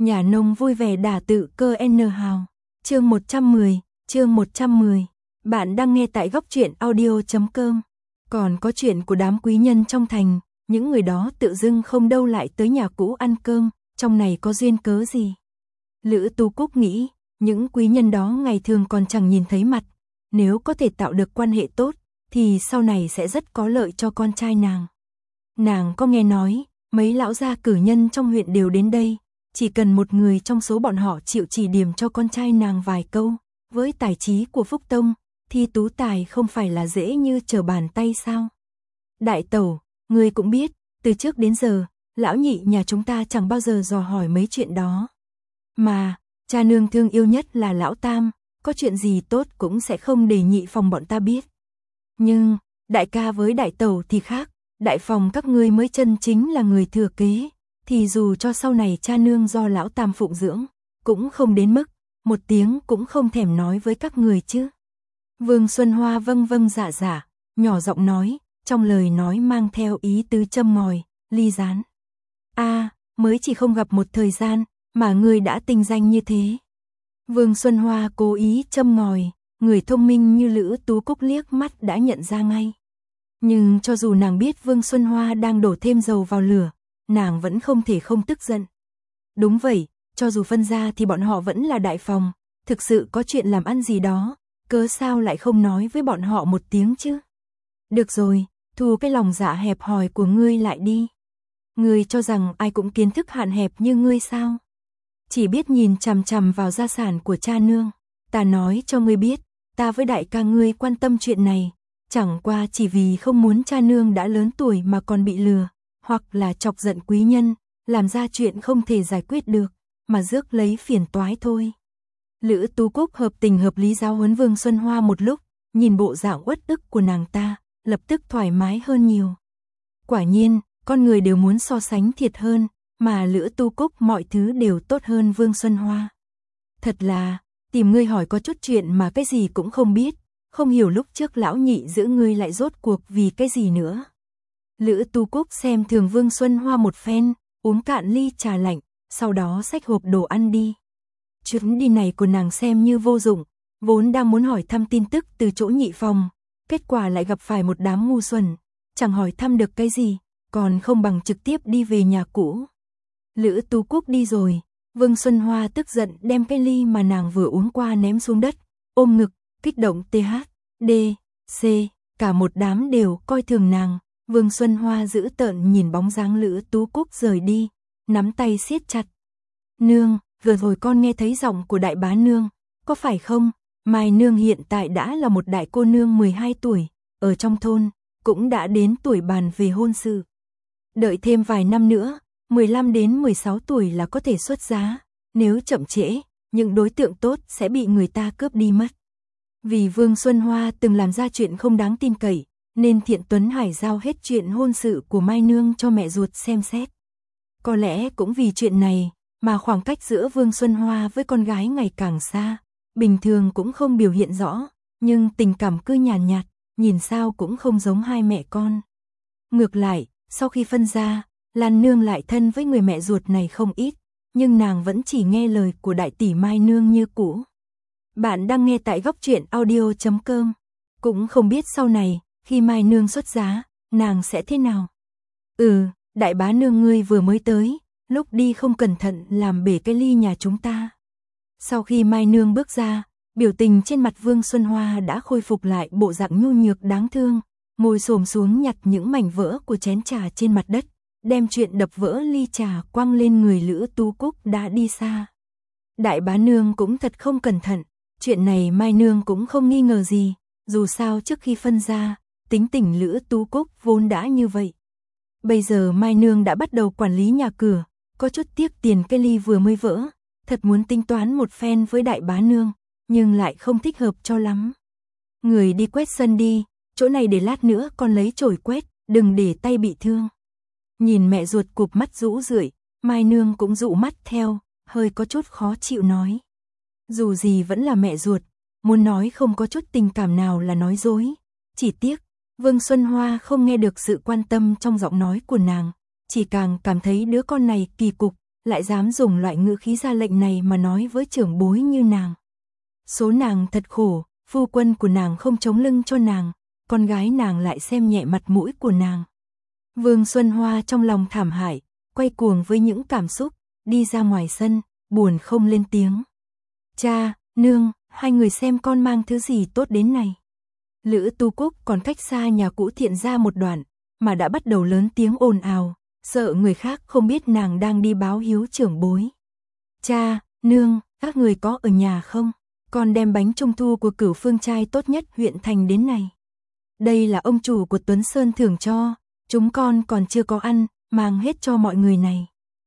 Nhà nông vui vẻ đả tự cơ N hào. Chương 110. Bạn đang nghe tại góc truyện audio.com. Còn có chuyện của đám quý nhân trong thành, những người đó tự dưng không đâu lại tới nhà cũ ăn cơm, trong này có duyên cớ gì? Lữ Tu Cúc nghĩ, những quý nhân đó ngày thường còn chẳng nhìn thấy mặt, nếu có thể tạo được quan hệ tốt, thì sau này sẽ rất có lợi cho con trai nàng. Nàng có nghe nói, mấy lão gia cử nhân trong huyện đều đến đây, chỉ cần một người trong số bọn họ chịu chỉ điểm cho con trai nàng vài câu, với tài trí của Phúc Tông, thì tú tài không phải là dễ như trở bàn tay sao? Đại tẩu, ngươi cũng biết, từ trước đến giờ, lão nhị nhà chúng ta chẳng bao giờ dò hỏi mấy chuyện đó. Mà, cha nương thương yêu nhất là lão tam, có chuyện gì tốt cũng sẽ không để nhị phòng bọn ta biết. Nhưng, đại ca với đại tẩu thì khác, đại phòng các ngươi mới chân chính là người thừa kế, thì dù cho sau này cha nương do lão tam phụng dưỡng, cũng không đến mức, một tiếng cũng không thèm nói với các người chứ. Vương Xuân Hoa vâng vâng dạ dạ, nhỏ giọng nói, trong lời nói mang theo ý tứ châm ngòi, ly gián. Mới chỉ không gặp một thời gian, mà ngươi đã tinh danh như thế. Vương Xuân Hoa cố ý châm ngòi, người thông minh như Lữ Tú Cúc liếc mắt đã nhận ra ngay. Nhưng cho dù nàng biết Vương Xuân Hoa đang đổ thêm dầu vào lửa, nàng vẫn không thể không tức giận. Đúng vậy, cho dù phân ra thì bọn họ vẫn là đại phòng, thực sự có chuyện làm ăn gì đó, cớ sao lại không nói với bọn họ một tiếng chứ? Được rồi, thu cái lòng dạ hẹp hòi của ngươi lại đi. Ngươi cho rằng ai cũng kiến thức hạn hẹp như ngươi sao? Chỉ biết nhìn chằm chằm vào gia sản của cha nương. Ta nói cho ngươi biết, ta với đại ca ngươi quan tâm chuyện này, chẳng qua chỉ vì không muốn cha nương đã lớn tuổi mà còn bị lừa, hoặc là chọc giận quý nhân, làm ra chuyện không thể giải quyết được, mà rước lấy phiền toái thôi. Lữ Tú Cúc hợp tình hợp lý giáo huấn Vương Xuân Hoa một lúc, nhìn bộ dạng uất ức của nàng ta, lập tức thoải mái hơn nhiều. Quả nhiên, con người đều muốn so sánh thiệt hơn, mà Lữ Tu Cúc mọi thứ đều tốt hơn Vương Xuân Hoa. Thật là, tìm ngươi hỏi có chút chuyện mà cái gì cũng không biết, không hiểu lúc trước lão nhị giữ ngươi lại rốt cuộc vì cái gì nữa. Lữ Tu Cúc xem thường Vương Xuân Hoa một phen, uống cạn ly trà lạnh, sau đó xách hộp đồ ăn đi. Chuyến đi này của nàng xem như vô dụng, vốn đang muốn hỏi thăm tin tức từ chỗ nhị phòng, kết quả lại gặp phải một đám ngu xuẩn, chẳng hỏi thăm được cái gì, còn không bằng trực tiếp đi về nhà cũ. Lữ Tú Cúc đi rồi, Vương Xuân Hoa tức giận đem cái ly mà nàng vừa uống qua ném xuống đất, ôm ngực, kích động THDC, cả một đám đều coi thường nàng. Vương Xuân Hoa dữ tợn nhìn bóng dáng Lữ Tú Cúc rời đi, nắm tay siết chặt. Nương, vừa rồi con nghe thấy giọng của đại bá nương, có phải không? Mai nương hiện tại đã là một đại cô nương 12 tuổi, ở trong thôn, cũng đã đến tuổi bàn về hôn sự. Đợi thêm vài năm nữa, 15 đến 16 tuổi là có thể xuất giá, nếu chậm trễ, những đối tượng tốt sẽ bị người ta cướp đi mất. Vì Vương Xuân Hoa từng làm ra chuyện không đáng tin cậy, nên Thiện Tuấn Hải giao hết chuyện hôn sự của Mai Nương cho mẹ ruột xem xét. Có lẽ cũng vì chuyện này, mà khoảng cách giữa Vương Xuân Hoa với con gái ngày càng xa, bình thường cũng không biểu hiện rõ, nhưng tình cảm cứ nhàn nhạt, nhìn sao cũng không giống hai mẹ con. Ngược lại, sau khi phân ra, Lan Nương lại thân với người mẹ ruột này không ít, nhưng nàng vẫn chỉ nghe lời của đại tỷ Mai Nương như cũ. Bạn đang nghe tại góc truyện audio.com, cũng không biết sau này, khi Mai Nương xuất giá, nàng sẽ thế nào. Đại bá nương ngươi vừa mới tới, lúc đi không cẩn thận làm bể cái ly nhà chúng ta. Sau khi Mai Nương bước ra, biểu tình trên mặt Vương Xuân Hoa đã khôi phục lại bộ dạng nhu nhược đáng thương, ngồi xổm xuống nhặt những mảnh vỡ của chén trà trên mặt đất, đem chuyện đập vỡ ly trà quăng lên người Lữ Tu Cúc đã đi xa. Đại bá nương cũng thật không cẩn thận, chuyện này Mai Nương cũng không nghi ngờ gì, dù sao trước khi phân ra, tính tình Lữ Tu Cúc vốn đã như vậy. Bây giờ Mai Nương đã bắt đầu quản lý nhà cửa, có chút tiếc tiền cái ly vừa mới vỡ, thật muốn tính toán một phen với đại bá nương, nhưng lại không thích hợp cho lắm. Người đi quét sân đi, chỗ này để lát nữa con lấy chổi quét, đừng để tay bị thương. Nhìn mẹ ruột cụp mắt rũ rượi, Mai Nương cũng dụ mắt theo, hơi có chút khó chịu nói. Dù gì vẫn là mẹ ruột, muốn nói không có chút tình cảm nào là nói dối. Chỉ tiếc, Vương Xuân Hoa không nghe được sự quan tâm trong giọng nói của nàng, chỉ càng cảm thấy đứa con này kỳ cục, lại dám dùng loại ngữ khí ra lệnh này mà nói với trưởng bối như nàng. Số nàng thật khổ, phu quân của nàng không chống lưng cho nàng, con gái nàng lại xem nhẹ mặt mũi của nàng. Vương Xuân Hoa trong lòng thảm hại, quay cuồng với những cảm xúc, đi ra ngoài sân, buồn không lên tiếng. Cha, nương, hai người xem con mang thứ gì tốt đến này. Lữ Tu Cúc còn cách xa nhà cũ Thiện gia một đoạn, mà đã bắt đầu lớn tiếng ồn ào, sợ người khác không biết nàng đang đi báo hiếu trưởng bối. Cha, nương, các người có ở nhà không? Con đem bánh trung thu của Cửu Phương trai tốt nhất huyện thành đến này. Đây là ông chủ của Tuấn Sơn thưởng cho, chúng con còn chưa có ăn, mang hết cho mọi người này.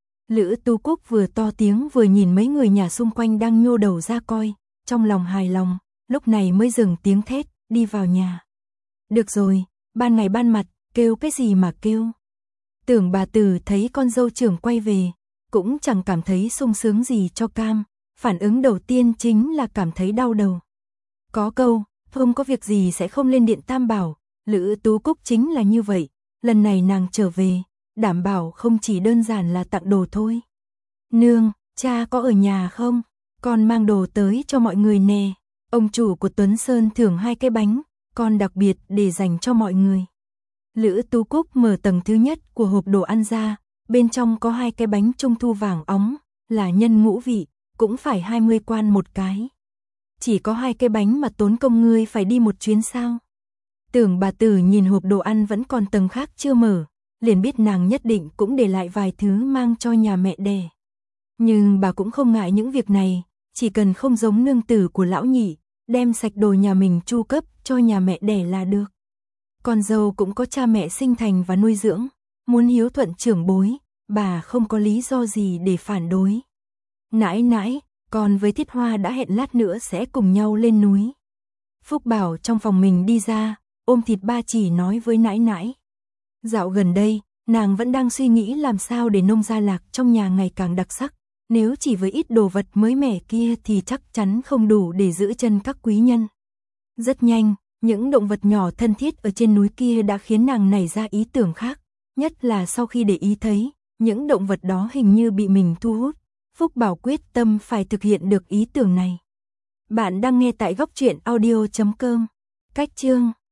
Lữ Tu Cúc vừa to tiếng vừa nhìn mấy người nhà xung quanh đang nhô đầu ra coi, trong lòng hài lòng, lúc này mới dừng tiếng thét, đi vào nhà. Được rồi, ban ngày ban mặt, kêu cái gì mà kêu. Tưởng bà Tử thấy con dâu trưởng quay về, cũng chẳng cảm thấy sung sướng gì cho cam, phản ứng đầu tiên chính là cảm thấy đau đầu. Có câu, không có việc gì sẽ không lên điện Tam Bảo, Lữ Tú Cúc chính là như vậy, lần này nàng trở về, đảm bảo không chỉ đơn giản là tặng đồ thôi. Nương, cha có ở nhà không? Con mang đồ tới cho mọi người nè. Ông chủ của Tuấn Sơn thưởng 2 cái bánh, con đặc biệt để dành cho mọi người. Lữ Tú Cúc mở tầng thứ nhất của hộp đồ ăn ra, bên trong có 2 cái bánh trung thu vàng óng, là nhân ngũ vị, cũng phải 20 quan một cái. Chỉ có 2 cái bánh mà tốn công ngươi phải đi một chuyến sao? Tưởng bà Tử nhìn hộp đồ ăn vẫn còn tầng khác chưa mở, liền biết nàng nhất định cũng để lại vài thứ mang cho nhà mẹ đẻ. Nhưng bà cũng không ngại những việc này, chỉ cần không giống nương tử của lão nhị, đem sạch đồ nhà mình chu cấp cho nhà mẹ đẻ là được. Con dâu cũng có cha mẹ sinh thành và nuôi dưỡng, muốn hiếu thuận trưởng bối, bà không có lý do gì để phản đối. Nãi nãi, con với Thiết Hoa đã hẹn lát nữa sẽ cùng nhau lên núi. Phúc Bảo trong phòng mình đi ra, ôm thịt ba chỉ nói với nãi nãi. Dạo gần đây, nàng vẫn đang suy nghĩ làm sao để nông gia lạc trong nhà ngày càng đặc sắc. Nếu chỉ với ít đồ vật mới mẻ kia thì chắc chắn không đủ để giữ chân các quý nhân. Rất nhanh, những động vật nhỏ thân thiết ở trên núi kia đã khiến nàng nảy ra ý tưởng khác. Nhất là sau khi để ý thấy, những động vật đó hình như bị mình thu hút. Phúc Bảo quyết tâm phải thực hiện được ý tưởng này. Bạn đang nghe tại góc truyện audio.com. Cách chương